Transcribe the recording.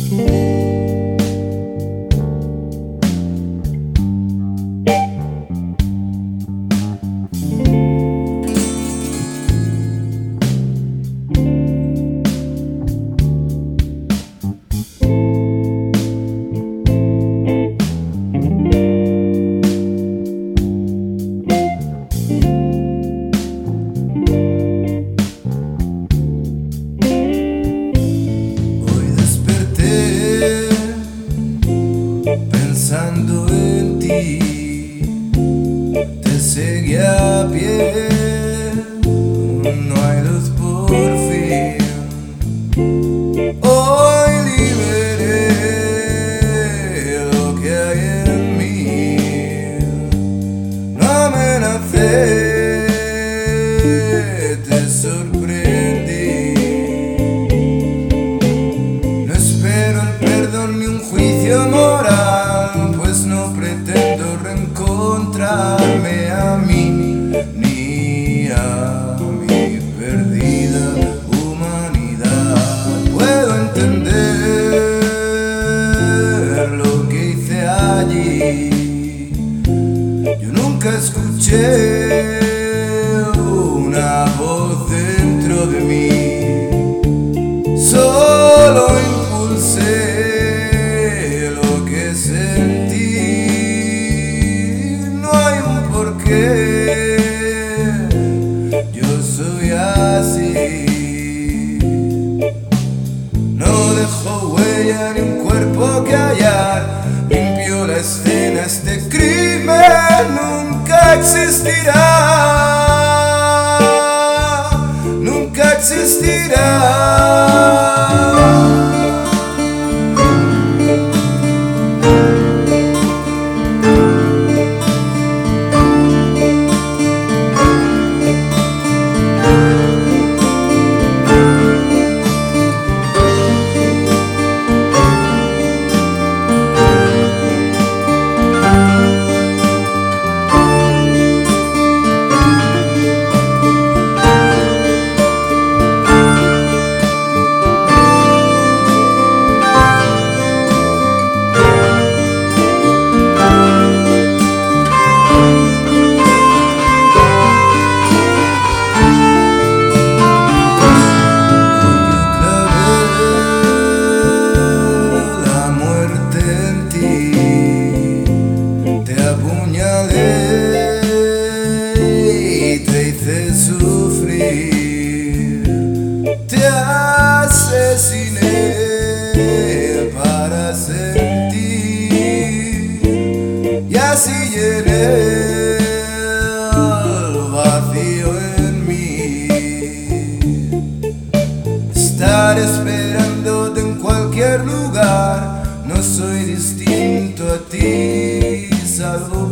Pensando en ti, te seguí a pie, no hay luz por fin. Hoy liberé lo que hay en mí, no amenacé, te sorprendí. No espero el perdón ni un juicio moral, pues no pretendo reencontrarme a mí ni a mi perdida humanidad. Puedo entender lo que hice allí. Yo nunca escuché una voz dentro de mí, solo impulsé lo que sentí. No hay un porqué, yo soy así. No dejo huella ni un cuerpo que hallar, limpio la escena, este crimen nunca existirá, nunca existirá. Sufrir, te asesiné para sentir, y así llené el vacío en mí. Estar esperándote en cualquier lugar, no soy distinto a ti, salvo